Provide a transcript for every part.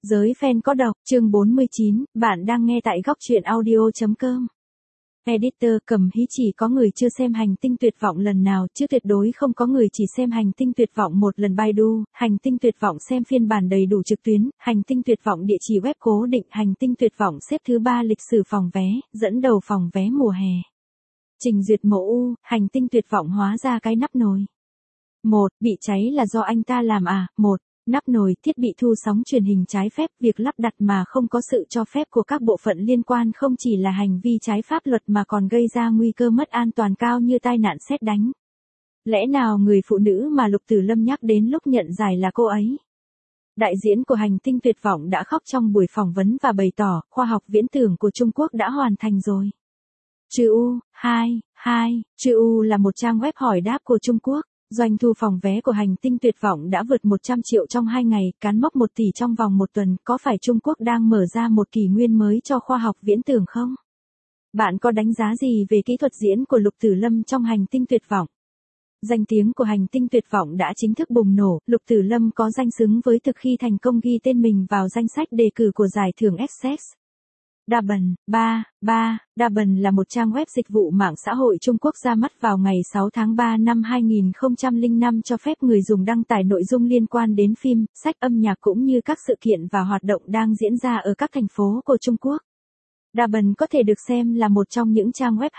Giới fan có độc, chương 49, bạn đang nghe tại góc truyện audio.com. Editor Cầm Hí chỉ có người chưa xem Hành tinh tuyệt vọng lần nào chứ tuyệt đối không có người chỉ xem Hành tinh tuyệt vọng một lần. Baidu, Hành tinh tuyệt vọng xem phiên bản đầy đủ trực tuyến, Hành tinh tuyệt vọng địa chỉ web cố định. Hành tinh tuyệt vọng xếp thứ 3 lịch sử phòng vé, dẫn đầu phòng vé mùa hè. Trình duyệt mẫu U, Hành tinh tuyệt vọng hóa ra cái nắp nồi. 1. Bị cháy là do anh ta làm à? 1. Nắp nồi, thiết bị thu sóng truyền hình trái phép, việc lắp đặt mà không có sự cho phép của các bộ phận liên quan không chỉ là hành vi trái pháp luật mà còn gây ra nguy cơ mất an toàn cao như tai nạn sét đánh. Lẽ nào người phụ nữ mà Lục Tử Lâm nhắc đến lúc nhận giải là cô ấy? Đại diễn của Hành tinh tuyệt vọng đã khóc trong buổi phỏng vấn và bày tỏ, khoa học viễn tưởng của Trung Quốc đã hoàn thành rồi. Chữ U, Chữ U là một trang web hỏi đáp của Trung Quốc. Doanh thu phòng vé của Hành tinh tuyệt vọng đã vượt 100 triệu trong 2 ngày, cán mốc 1 tỷ trong vòng 1 tuần. Có phải Trung Quốc đang mở ra một kỷ nguyên mới cho khoa học viễn tưởng không? Bạn có đánh giá gì về kỹ thuật diễn của Lục Tử Lâm trong Hành tinh tuyệt vọng? Danh tiếng của Hành tinh tuyệt vọng đã chính thức bùng nổ, Lục Tử Lâm có danh xứng với thực khi thành công ghi tên mình vào danh sách đề cử của giải thưởng Essex. Douban, Douban là một trang web dịch vụ mạng xã hội Trung Quốc ra mắt vào ngày 6 tháng 3 năm 2005 cho phép người dùng đăng tải nội dung liên quan đến phim, sách âm nhạc cũng như các sự kiện và hoạt động đang diễn ra ở các thành phố của Trung Quốc. Douban có thể được xem là một trong những trang web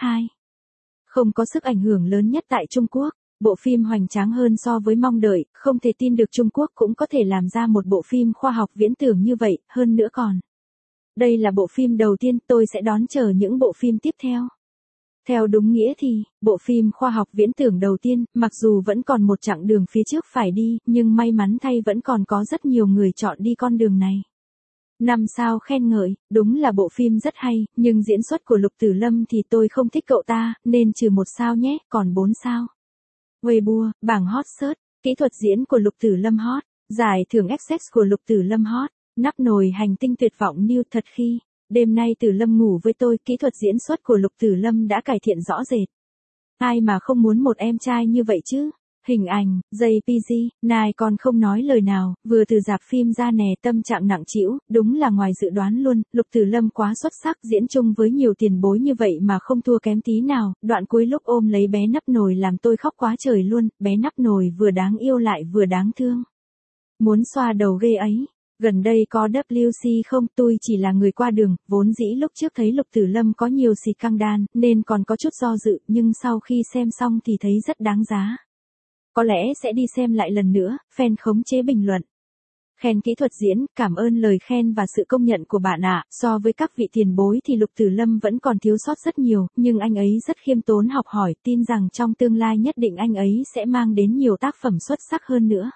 không có sức ảnh hưởng lớn nhất tại Trung Quốc. Bộ phim hoành tráng hơn so với mong đợi, không thể tin được Trung Quốc cũng có thể làm ra một bộ phim khoa học viễn tưởng như vậy, hơn nữa còn. Đây là bộ phim đầu tiên, tôi sẽ đón chờ những bộ phim tiếp theo. Theo đúng nghĩa thì, bộ phim khoa học viễn tưởng đầu tiên, mặc dù vẫn còn một chặng đường phía trước phải đi, nhưng may mắn thay vẫn còn có rất nhiều người chọn đi con đường này. 5 sao khen ngợi, đúng là bộ phim rất hay, nhưng diễn xuất của Lục Tử Lâm thì tôi không thích cậu ta, nên trừ 1 sao nhé, còn 4 sao. Weibo, bảng hot search, kỹ thuật diễn của Lục Tử Lâm hot, giải thưởng Essex của Lục Tử Lâm hot. Nắp nồi Hành tinh tuyệt vọng new thật khi, đêm nay Tử Lâm ngủ với tôi, kỹ thuật diễn xuất của Lục Tử Lâm đã cải thiện rõ rệt. Ai mà không muốn một em trai như vậy chứ? Hình ảnh, JPG, Nai còn không nói lời nào, vừa từ rạp phim ra nè, tâm trạng nặng trĩu, đúng là ngoài dự đoán luôn, Lục Tử Lâm quá xuất sắc, diễn chung với nhiều tiền bối như vậy mà không thua kém tí nào, đoạn cuối lúc ôm lấy bé nắp nồi làm tôi khóc quá trời luôn, bé nắp nồi vừa đáng yêu lại vừa đáng thương. Muốn xoa đầu ghê ấy. Gần đây có WC không? Tôi chỉ là người qua đường, vốn dĩ lúc trước thấy Lục Tử Lâm có nhiều scandal, nên còn có chút do dự, nhưng sau khi xem xong thì thấy rất đáng giá. Có lẽ sẽ đi xem lại lần nữa, fan khống chế bình luận. Khen kỹ thuật diễn, cảm ơn lời khen và sự công nhận của bạn ạ. So với các vị tiền bối thì Lục Tử Lâm vẫn còn thiếu sót rất nhiều, nhưng anh ấy rất khiêm tốn học hỏi, tin rằng trong tương lai nhất định anh ấy sẽ mang đến nhiều tác phẩm xuất sắc hơn nữa.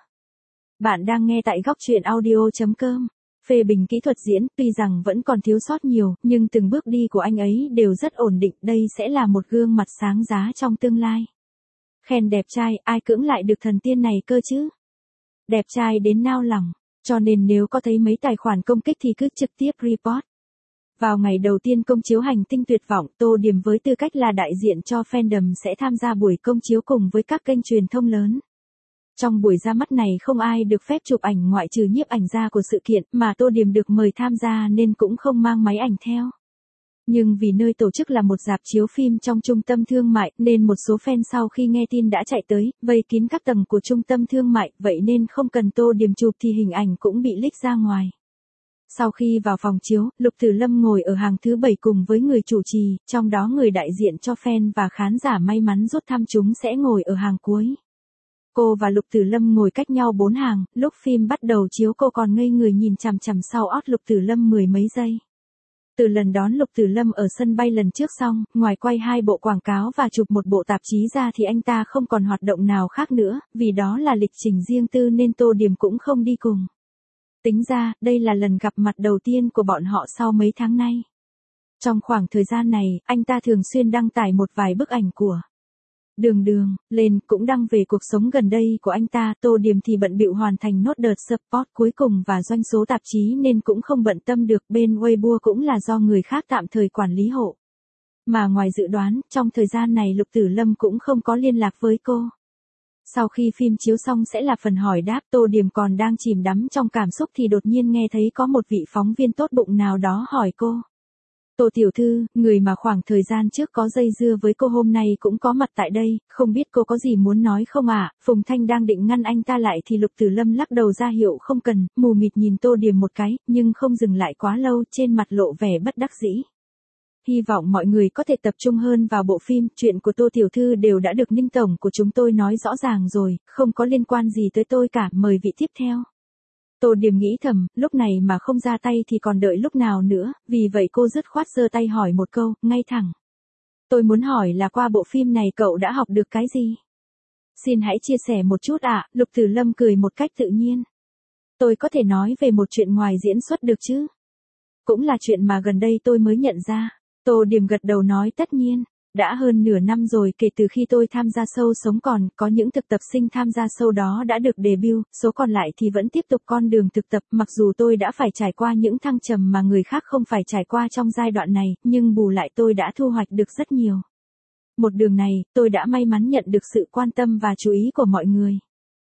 Bạn đang nghe tại góc truyện audio.com. Phê bình kỹ thuật diễn, tuy rằng vẫn còn thiếu sót nhiều, nhưng từng bước đi của anh ấy đều rất ổn định, đây sẽ là một gương mặt sáng giá trong tương lai. Khen đẹp trai, ai cưỡng lại được thần tiên này cơ chứ? Đẹp trai đến nao lòng, cho nên nếu có thấy mấy tài khoản công kích thì cứ trực tiếp report. Vào ngày đầu tiên công chiếu Hành tinh tuyệt vọng, Tô Điềm với tư cách là đại diện cho fandom sẽ tham gia buổi công chiếu cùng với các kênh truyền thông lớn. Trong buổi ra mắt này không ai được phép chụp ảnh ngoại trừ nhiếp ảnh gia của sự kiện, mà Tô Điềm được mời tham gia nên cũng không mang máy ảnh theo. Nhưng vì nơi tổ chức là một rạp chiếu phim trong trung tâm thương mại, nên một số fan sau khi nghe tin đã chạy tới, vây kín các tầng của trung tâm thương mại, vậy nên không cần Tô Điềm chụp thì hình ảnh cũng bị leak ra ngoài. Sau khi vào phòng chiếu, Lục Tử Lâm ngồi ở hàng thứ 7 cùng với người chủ trì, trong đó người đại diện cho fan và khán giả may mắn rút thăm chúng sẽ ngồi ở hàng cuối. Cô và Lục Tử Lâm ngồi cách nhau 4 hàng, lúc phim bắt đầu chiếu cô còn ngây người nhìn chằm chằm sau ót Lục Tử Lâm 10 mấy giây. Từ lần đón Lục Tử Lâm ở sân bay lần trước xong, ngoài quay 2 bộ quảng cáo và chụp một bộ tạp chí ra thì anh ta không còn hoạt động nào khác nữa, vì đó là lịch trình riêng tư nên Tô Điềm cũng không đi cùng. Tính ra, đây là lần gặp mặt đầu tiên của bọn họ sau mấy tháng nay. Trong khoảng thời gian này, anh ta thường xuyên đăng tải một vài bức ảnh của Đường lên, cũng đăng về cuộc sống gần đây của anh ta. Tô Điềm thì bận bịu hoàn thành nốt đợt support cuối cùng và doanh số tạp chí nên cũng không bận tâm được, bên Weibo cũng là do người khác tạm thời quản lý hộ. Mà ngoài dự đoán, trong thời gian này Lục Tử Lâm cũng không có liên lạc với cô. Sau khi phim chiếu xong sẽ là phần hỏi đáp, Tô Điểm còn đang chìm đắm trong cảm xúc thì đột nhiên nghe thấy có một vị phóng viên tốt bụng nào đó hỏi cô. Tô tiểu thư, người mà khoảng thời gian trước có dây dưa với cô hôm nay cũng có mặt tại đây, không biết cô có gì muốn nói không ạ? Phùng Thanh đang định ngăn anh ta lại thì Lục Tử Lâm lắc đầu ra hiệu không cần, mù mịt nhìn Tô Điểm một cái, nhưng không dừng lại quá lâu, trên mặt lộ vẻ bất đắc dĩ. Hy vọng mọi người có thể tập trung hơn vào bộ phim, chuyện của Tô tiểu thư đều đã được Ninh tổng của chúng tôi nói rõ ràng rồi, không có liên quan gì tới tôi cả, mời vị tiếp theo. Tô Điểm nghĩ thầm, lúc này mà không ra tay thì còn đợi lúc nào nữa, vì vậy cô dứt khoát giơ tay hỏi một câu, ngay thẳng. Tôi muốn hỏi là qua bộ phim này cậu đã học được cái gì? Xin hãy chia sẻ một chút ạ, Lục Tử Lâm cười một cách tự nhiên. Tôi có thể nói về một chuyện ngoài diễn xuất được chứ? Cũng là chuyện mà gần đây tôi mới nhận ra. Tô Điểm gật đầu nói tất nhiên. Đã hơn nửa năm rồi kể từ khi tôi tham gia show Sống Còn, có những thực tập sinh tham gia show đó đã được debut, số còn lại thì vẫn tiếp tục con đường thực tập, mặc dù tôi đã phải trải qua những thăng trầm mà người khác không phải trải qua trong giai đoạn này, nhưng bù lại tôi đã thu hoạch được rất nhiều. Một đường này, tôi đã may mắn nhận được sự quan tâm và chú ý của mọi người.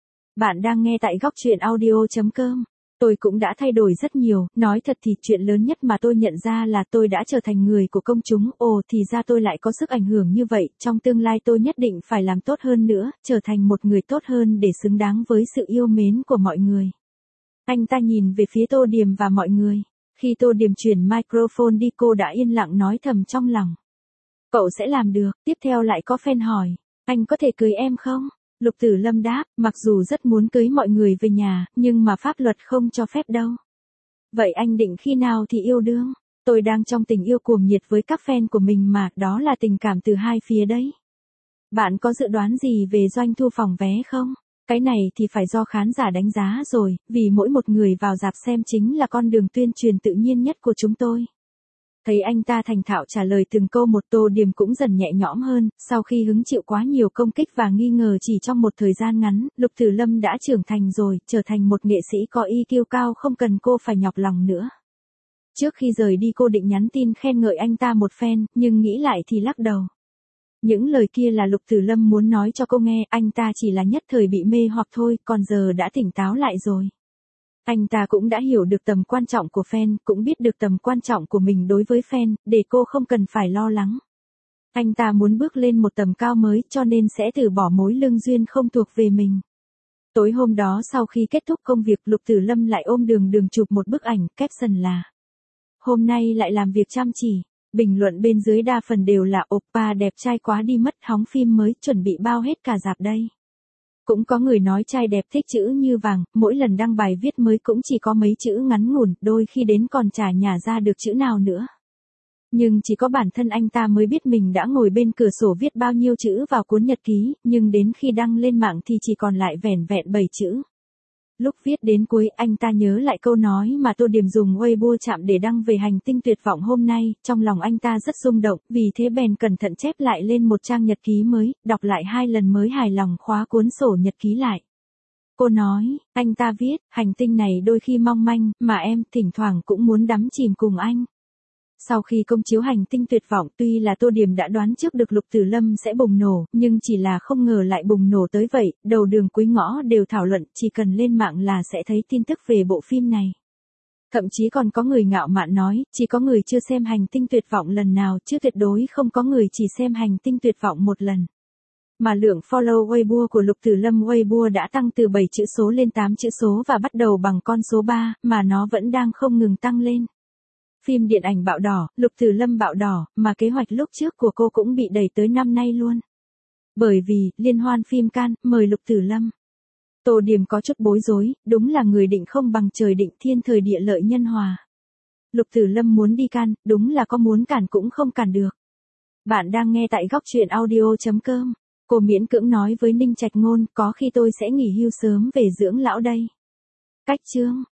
Bạn đang nghe tại góc truyện audio.com. Tôi cũng đã thay đổi rất nhiều, nói thật thì chuyện lớn nhất mà tôi nhận ra là tôi đã trở thành người của công chúng, ồ thì ra tôi lại có sức ảnh hưởng như vậy, trong tương lai tôi nhất định phải làm tốt hơn nữa, trở thành một người tốt hơn để xứng đáng với sự yêu mến của mọi người. Anh ta nhìn về phía Tô Điểm và mọi người, khi Tô Điểm chuyển microphone đi cô đã yên lặng nói thầm trong lòng. Cậu sẽ làm được, tiếp theo lại có fan hỏi, anh có thể cưới em không? Lục Tử Lâm đáp, mặc dù rất muốn cưới mọi người về nhà, nhưng mà pháp luật không cho phép đâu. Vậy anh định khi nào thì yêu đương? Tôi đang trong tình yêu cuồng nhiệt với các fan của mình mà, đó là tình cảm từ hai phía đấy. Bạn có dự đoán gì về doanh thu phòng vé không? Cái này thì phải do khán giả đánh giá rồi, vì mỗi một người vào rạp xem chính là con đường tuyên truyền tự nhiên nhất của chúng tôi. Thấy anh ta thành thạo trả lời từng câu một, Tô Điểm cũng dần nhẹ nhõm hơn, sau khi hứng chịu quá nhiều công kích và nghi ngờ chỉ trong một thời gian ngắn, Lục Tử Lâm đã trưởng thành rồi, trở thành một nghệ sĩ có EQ cao không cần cô phải nhọc lòng nữa. Trước khi rời đi cô định nhắn tin khen ngợi anh ta một phen, nhưng nghĩ lại thì lắc đầu. Những lời kia là Lục Tử Lâm muốn nói cho cô nghe, anh ta chỉ là nhất thời bị mê hoặc thôi, còn giờ đã tỉnh táo lại rồi. Anh ta cũng đã hiểu được tầm quan trọng của fan, cũng biết được tầm quan trọng của mình đối với fan, để cô không cần phải lo lắng. Anh ta muốn bước lên một tầm cao mới cho nên sẽ từ bỏ mối lương duyên không thuộc về mình. Tối hôm đó sau khi kết thúc công việc, Lục Tử Lâm lại ôm Đường chụp một bức ảnh, caption là: Hôm nay lại làm việc chăm chỉ. Bình luận bên dưới đa phần đều là oppa đẹp trai quá đi mất, hóng phim mới, chuẩn bị bao hết cả rạp đây. Cũng có người nói trai đẹp thích chữ như vàng, mỗi lần đăng bài viết mới cũng chỉ có mấy chữ ngắn ngủn, đôi khi đến còn chả nhả ra được chữ nào nữa. Nhưng chỉ có bản thân anh ta mới biết mình đã ngồi bên cửa sổ viết bao nhiêu chữ vào cuốn nhật ký, nhưng đến khi đăng lên mạng thì chỉ còn lại vẻn vẹn 7 chữ. Lúc viết đến cuối, anh ta nhớ lại câu nói mà Tô Điểm dùng Weibo chạm để đăng về hành tinh tuyệt vọng hôm nay, trong lòng anh ta rất rung động, vì thế bèn cẩn thận chép lại lên một trang nhật ký mới, đọc lại 2 lần mới hài lòng khóa cuốn sổ nhật ký lại. Cô nói, anh ta viết, hành tinh này đôi khi mong manh, mà em thỉnh thoảng cũng muốn đắm chìm cùng anh. Sau khi công chiếu hành tinh tuyệt vọng, tuy là Tô Điểm đã đoán trước được Lục Tử Lâm sẽ bùng nổ, nhưng chỉ là không ngờ lại bùng nổ tới vậy, đầu đường cuối ngõ đều thảo luận, chỉ cần lên mạng là sẽ thấy tin tức về bộ phim này. Thậm chí còn có người ngạo mạn nói, chỉ có người chưa xem hành tinh tuyệt vọng lần nào chứ tuyệt đối không có người chỉ xem hành tinh tuyệt vọng một lần. Mà lượng follow Weibo của Lục Tử Lâm Weibo đã tăng từ 7 chữ số lên 8 chữ số và bắt đầu bằng con số 3, mà nó vẫn đang không ngừng tăng lên. Phim điện ảnh bạo đỏ, Lục Tử Lâm bạo đỏ, mà kế hoạch lúc trước của cô cũng bị đẩy tới năm nay luôn. Bởi vì, liên hoan phim Cannes, mời Lục Tử Lâm. Tô Điểm có chút bối rối, đúng là người định không bằng trời định, thiên thời địa lợi nhân hòa. Lục Tử Lâm muốn đi Cannes, đúng là có muốn cản cũng không cản được. Bạn đang nghe tại góc truyện audio.com. Cô miễn cưỡng nói với Ninh Trạch Ngôn, có khi tôi sẽ nghỉ hưu sớm về dưỡng lão đây. Cách chương